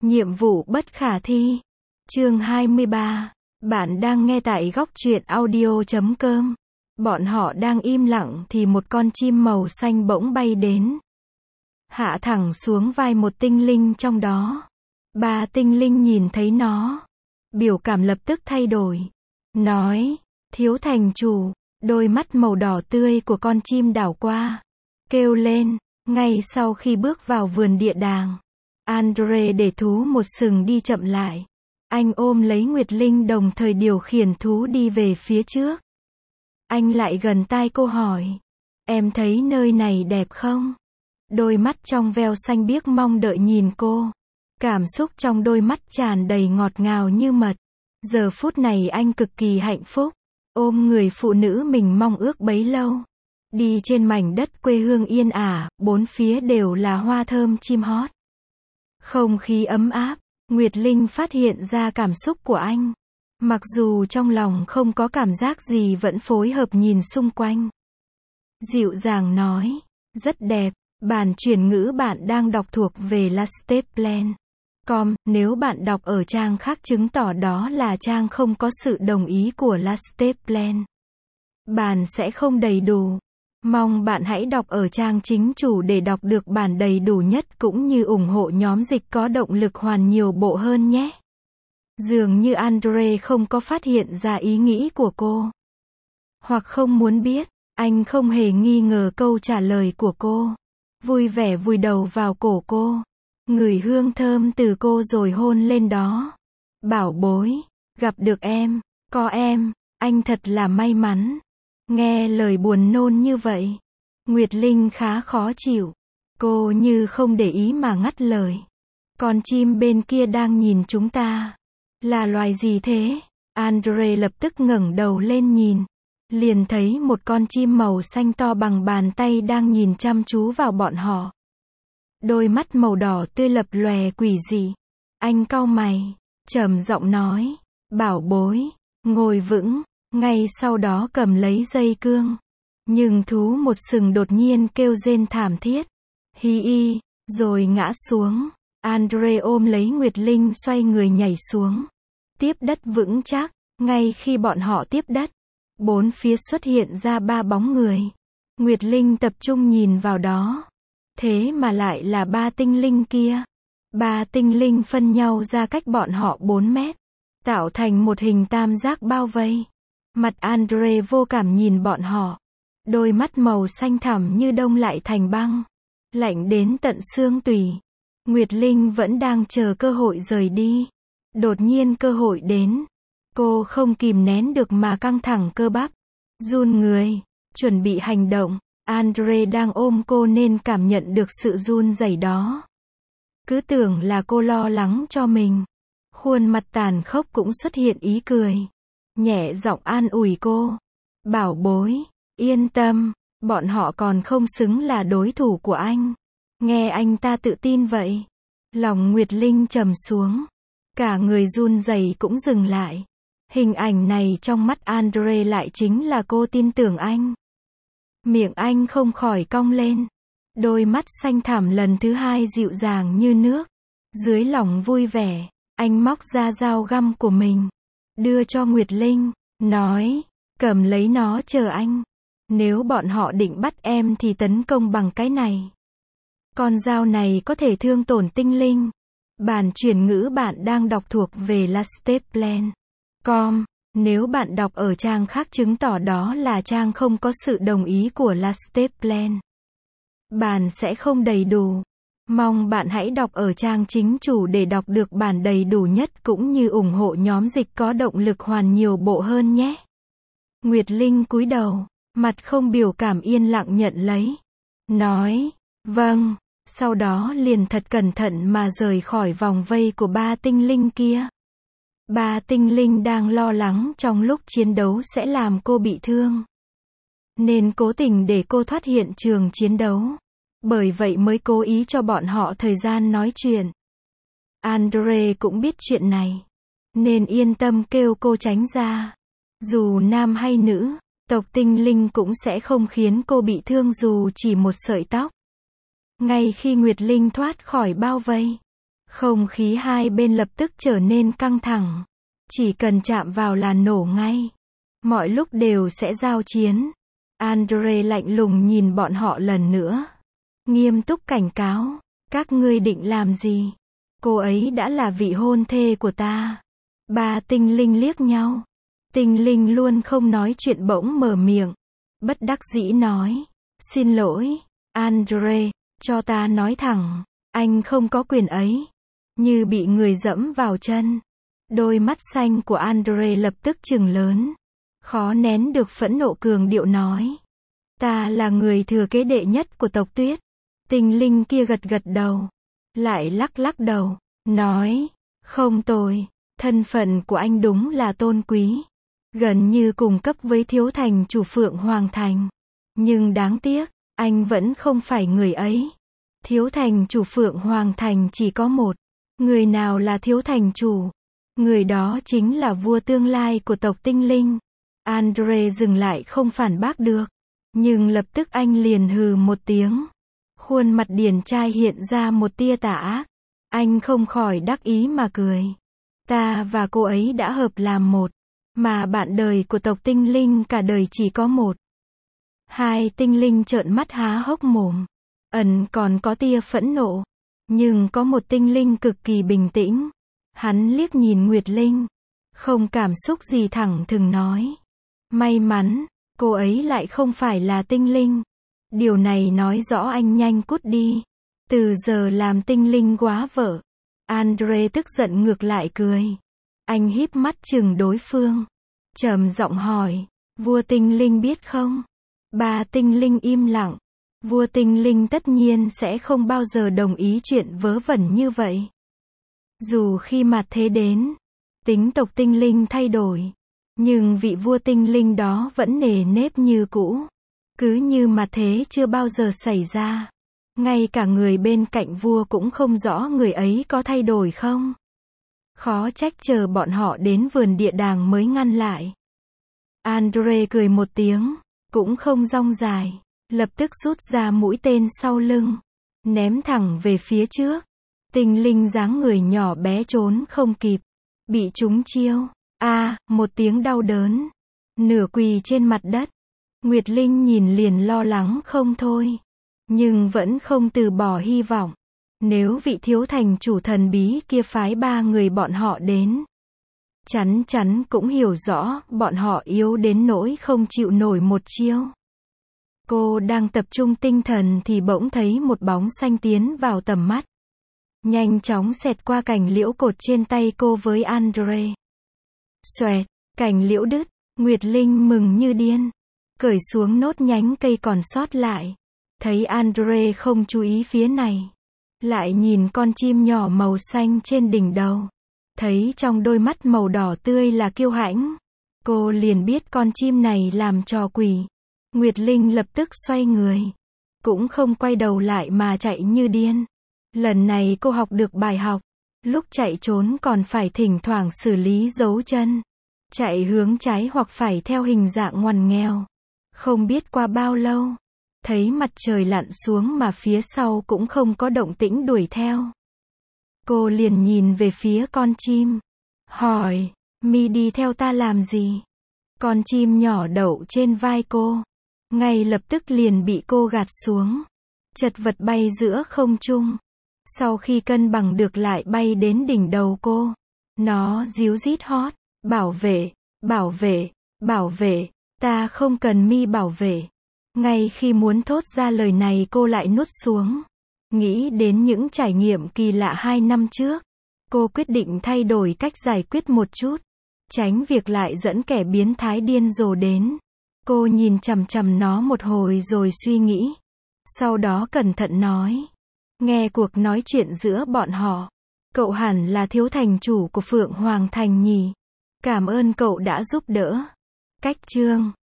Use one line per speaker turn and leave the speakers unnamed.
Nhiệm vụ bất khả thi. Chương 23. Bạn đang nghe tại góc truyện audio.com. Bọn họ đang im lặng thì một con chim màu xanh bỗng bay đến. Hạ thẳng xuống vai một tinh linh trong đó. Ba tinh linh nhìn thấy nó. Biểu cảm lập tức thay đổi. Nói, thiếu thành chủ, đôi mắt màu đỏ tươi của con chim đảo qua. Kêu lên, ngay sau khi bước vào vườn địa đàng. Andre để thú một sừng đi chậm lại. Anh ôm lấy Nguyệt Linh đồng thời điều khiển thú đi về phía trước. Anh lại gần tai cô hỏi. Em thấy nơi này đẹp không? Đôi mắt trong veo xanh biếc mong đợi nhìn cô. Cảm xúc trong đôi mắt tràn đầy ngọt ngào như mật. Giờ phút này anh cực kỳ hạnh phúc. Ôm người phụ nữ mình mong ước bấy lâu. Đi trên mảnh đất quê hương yên ả, bốn phía đều là hoa thơm chim hót. Không khí ấm áp, Nguyệt Linh phát hiện ra cảm xúc của anh. Mặc dù trong lòng không có cảm giác gì vẫn phối hợp nhìn xung quanh. Dịu dàng nói, rất đẹp, bản chuyển ngữ bạn đang đọc thuộc về Lasteplan.com, nếu bạn đọc ở trang khác chứng tỏ đó là trang không có sự đồng ý của Lasteplan. Bản sẽ không đầy đủ. Mong bạn hãy đọc ở trang chính chủ để đọc được bản đầy đủ nhất cũng như ủng hộ nhóm dịch có động lực hoàn nhiều bộ hơn nhé. Dường như Andre không có phát hiện ra ý nghĩ của cô. Hoặc không muốn biết, anh không hề nghi ngờ câu trả lời của cô. Vui vẻ vùi đầu vào cổ cô. Ngửi hương thơm từ cô rồi hôn lên đó. Bảo bối, gặp được em, có em, anh thật là may mắn. Nghe lời buồn nôn như vậy, Nguyệt Linh khá khó chịu. Cô như không để ý mà ngắt lời. Con chim bên kia đang nhìn chúng ta. Là loài gì thế? Andre lập tức ngẩng đầu lên nhìn. Liền thấy một con chim màu xanh to bằng bàn tay đang nhìn chăm chú vào bọn họ. Đôi mắt màu đỏ tươi lập lòe quỷ dị. Anh cau mày, trầm giọng nói, bảo bối, ngồi vững. Ngay sau đó cầm lấy dây cương. Nhưng thú một sừng đột nhiên kêu rên thảm thiết. Hi y, rồi ngã xuống. Andre ôm lấy Nguyệt Linh xoay người nhảy xuống. Tiếp đất vững chắc. Ngay khi bọn họ tiếp đất, bốn phía xuất hiện ra ba bóng người. Nguyệt Linh tập trung nhìn vào đó. Thế mà lại là ba tinh linh kia. Ba tinh linh phân nhau ra cách bọn họ 4 mét. Tạo thành một hình tam giác bao vây. Mặt Andre vô cảm nhìn bọn họ. Đôi mắt màu xanh thẳm như đông lại thành băng. Lạnh đến tận xương tủy. Nguyệt Linh vẫn đang chờ cơ hội rời đi. Đột nhiên cơ hội đến. Cô không kìm nén được mà căng thẳng cơ bắp. Run người. Chuẩn bị hành động. Andre đang ôm cô nên cảm nhận được sự run rẩy đó. Cứ tưởng là cô lo lắng cho mình. Khuôn mặt tàn khốc cũng xuất hiện ý cười. Nhẹ giọng an ủi cô. Bảo bối, yên tâm, bọn họ còn không xứng là đối thủ của anh. Nghe anh ta tự tin vậy. Lòng Nguyệt Linh trầm xuống. Cả người run rẩy cũng dừng lại. Hình ảnh này trong mắt Andre lại chính là cô tin tưởng anh. Miệng anh không khỏi cong lên. Đôi mắt xanh thẳm lần thứ hai dịu dàng như nước. Dưới lòng vui vẻ, anh móc ra dao găm của mình. Đưa cho Nguyệt Linh, nói, cầm lấy nó chờ anh. Nếu bọn họ định bắt em thì tấn công bằng cái này. Con dao này có thể thương tổn tinh linh. Bản chuyển ngữ bạn đang đọc thuộc về Lasteplan.com. Nếu bạn đọc ở trang khác chứng tỏ đó là trang không có sự đồng ý của Lasteplan. Bản sẽ không đầy đủ. Mong bạn hãy đọc ở trang chính chủ để đọc được bản đầy đủ nhất cũng như ủng hộ nhóm dịch có động lực hoàn nhiều bộ hơn nhé. Nguyệt Linh cúi đầu, mặt không biểu cảm yên lặng nhận lấy. Nói, vâng, sau đó liền thật cẩn thận mà rời khỏi vòng vây của ba tinh linh kia. Ba tinh linh đang lo lắng trong lúc chiến đấu sẽ làm cô bị thương. Nên cố tình để cô thoát hiện trường chiến đấu. Bởi vậy mới cố ý cho bọn họ thời gian nói chuyện. Andre cũng biết chuyện này. Nên yên tâm kêu cô tránh ra. Dù nam hay nữ, tộc tinh linh cũng sẽ không khiến cô bị thương dù chỉ một sợi tóc. Ngay khi Nguyệt Linh thoát khỏi bao vây, Không khí hai bên lập tức trở nên căng thẳng. Chỉ cần chạm vào là nổ ngay. Mọi lúc đều sẽ giao chiến. Andre lạnh lùng nhìn bọn họ lần nữa. Nghiêm túc cảnh cáo. Các ngươi định làm gì? Cô ấy đã là vị hôn thê của ta. Ba tinh linh liếc nhau. Tinh linh luôn không nói chuyện bỗng mở miệng. Bất đắc dĩ nói. Xin lỗi, Andre, cho ta nói thẳng. Anh không có quyền ấy. Như bị người dẫm vào chân. Đôi mắt xanh của Andre lập tức trừng lớn. Khó nén được phẫn nộ cường điệu nói. Ta là người thừa kế đệ nhất của tộc Tuyết. Tinh linh kia gật gật đầu. Lại lắc lắc đầu. Nói. Không tồi. Thân phận của anh đúng là tôn quý. Gần như cùng cấp với thiếu thành chủ Phượng Hoàng Thành. Nhưng đáng tiếc, anh vẫn không phải người ấy. Thiếu thành chủ Phượng Hoàng Thành chỉ có một. Người nào là thiếu thành chủ? Người đó chính là vua tương lai của tộc tinh linh. Andre dừng lại không phản bác được. Nhưng lập tức anh liền hừ một tiếng. Khuôn mặt điển trai hiện ra một tia tà ác. Anh không khỏi đắc ý mà cười. Ta và cô ấy đã hợp làm một. Mà bạn đời của tộc tinh linh cả đời chỉ có một. Hai tinh linh trợn mắt há hốc mồm. Còn có tia phẫn nộ. Nhưng có một tinh linh cực kỳ bình tĩnh. Hắn liếc nhìn Nguyệt Linh. Không cảm xúc gì thẳng thừng nói. May mắn, cô ấy lại không phải là tinh linh. Điều này nói rõ anh nhanh cút đi. Từ giờ làm tinh linh quá vợ. Andre tức giận ngược lại cười. Anh híp mắt chừng đối phương. Trầm giọng hỏi. Vua tinh linh biết không? Ba tinh linh im lặng. Vua tinh linh tất nhiên sẽ không bao giờ đồng ý chuyện vớ vẩn như vậy. Dù khi mặt thế đến, tính tộc tinh linh thay đổi. Nhưng vị vua tinh linh đó vẫn nề nếp như cũ. Cứ như mặt thế chưa bao giờ xảy ra. Ngay cả người bên cạnh vua cũng không rõ người ấy có thay đổi không. Khó trách chờ bọn họ đến vườn địa đàng mới ngăn lại. Andre cười một tiếng, cũng không rong dài, lập tức rút ra mũi tên sau lưng, ném thẳng về phía trước. Tinh linh dáng người nhỏ bé trốn không kịp, bị trúng chiêu. Một tiếng đau đớn, nửa quỳ trên mặt đất. Nguyệt Linh nhìn liền lo lắng không thôi, nhưng vẫn không từ bỏ hy vọng. Nếu vị thiếu thành chủ thần bí kia phái ba người bọn họ đến, chắn chắn cũng hiểu rõ bọn họ yếu đến nỗi không chịu nổi một chiêu. Cô đang tập trung tinh thần thì bỗng thấy một bóng xanh tiến vào tầm mắt. Nhanh chóng xẹt qua cành liễu cột trên tay cô với Andre. Xoẹt, cành liễu đứt, Nguyệt Linh mừng như điên. Cởi xuống nốt nhánh cây còn sót lại. Thấy Andre không chú ý phía này. Lại nhìn con chim nhỏ màu xanh trên đỉnh đầu. Thấy trong đôi mắt màu đỏ tươi là kiêu hãnh. Cô liền biết con chim này làm trò quỷ. Nguyệt Linh lập tức xoay người. Cũng không quay đầu lại mà chạy như điên. Lần này cô học được bài học. Lúc chạy trốn còn phải thỉnh thoảng xử lý dấu chân. Chạy hướng trái hoặc phải theo hình dạng ngoằn nghèo. Không biết qua bao lâu. Thấy mặt trời lặn xuống mà phía sau cũng không có động tĩnh đuổi theo. Cô liền nhìn về phía con chim. Hỏi, mi đi theo ta làm gì? Con chim nhỏ đậu trên vai cô. Ngay lập tức liền bị cô gạt xuống. Chật vật bay giữa không trung. Sau khi cân bằng được lại bay đến đỉnh đầu cô. Nó ríu rít hót. Bảo vệ, bảo vệ, bảo vệ. Ta không cần mi bảo vệ. Ngay khi muốn thốt ra lời này cô lại nuốt xuống. Nghĩ đến những trải nghiệm kỳ lạ 2 năm trước. Cô quyết định thay đổi cách giải quyết một chút. Tránh việc lại dẫn kẻ biến thái điên rồ đến. Cô nhìn chằm chằm nó một hồi rồi suy nghĩ. Sau đó cẩn thận nói. Nghe cuộc nói chuyện giữa bọn họ. Cậu hẳn là thiếu thành chủ của Phượng Hoàng Thành nhỉ. Cảm ơn cậu đã giúp đỡ. Cách chương